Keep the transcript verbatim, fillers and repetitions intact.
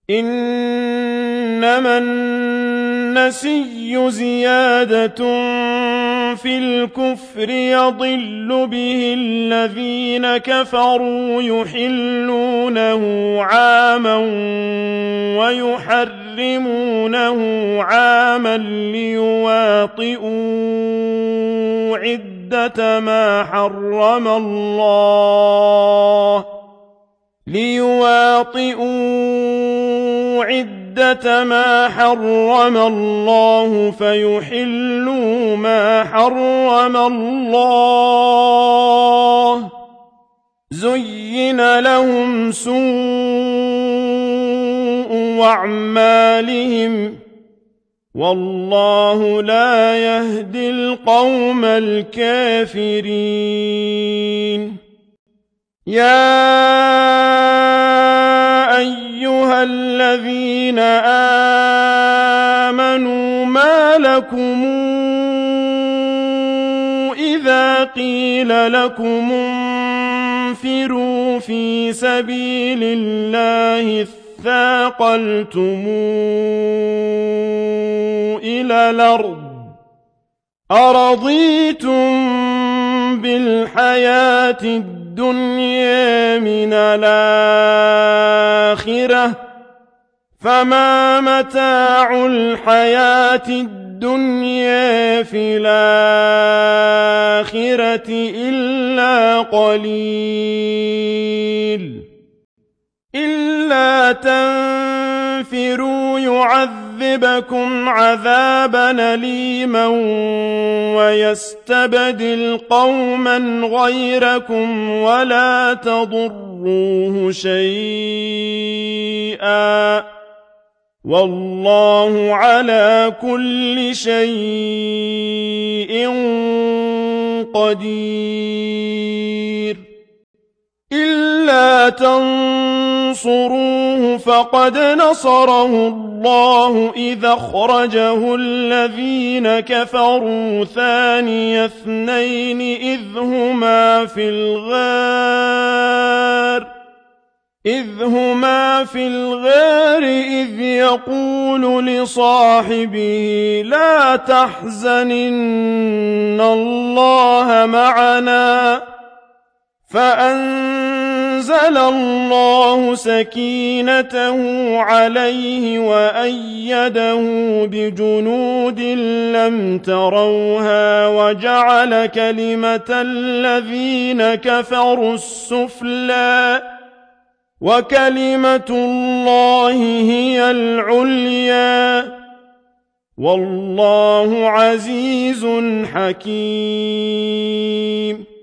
إنما النسي زيادة في الكفر يضل به الذين كفروا يحلونه عاما ويحرمونه عاما ليواطئوا عدة ما حرم الله ليواطئوا عدة ما حرم الله فيحلوا ما حرم الله زين لهم سوء أعمالهم والله لا يهدي القوم الكافرين يا أيها الذين آمنوا ما لكم إذا قيل لكم انفروا في سبيل الله اثاقلتم إلى الأرض أرضيتم بالحياة الدنيا من الآخرة فما متاع الحياة الدنيا في الآخرة إلا قليل إلا تنفروا يعذبكم عذابا أليما ويستبدل قوما غيركم ولا تضروه شيئا والله على كل شيء قدير إلا تنصروه فقد نصره الله إذا أخرجه الذين كفروا ثاني اثنين إذ هما في الغار إذ هما في الغار إذ يقول لصاحبه لا تحزن إن الله معنا فأنزل الله سكينته عليه وأيده بجنود لم تروها وجعل كلمة الذين كفروا السفلى وكلمة الله هي العليا والله عزيز حكيم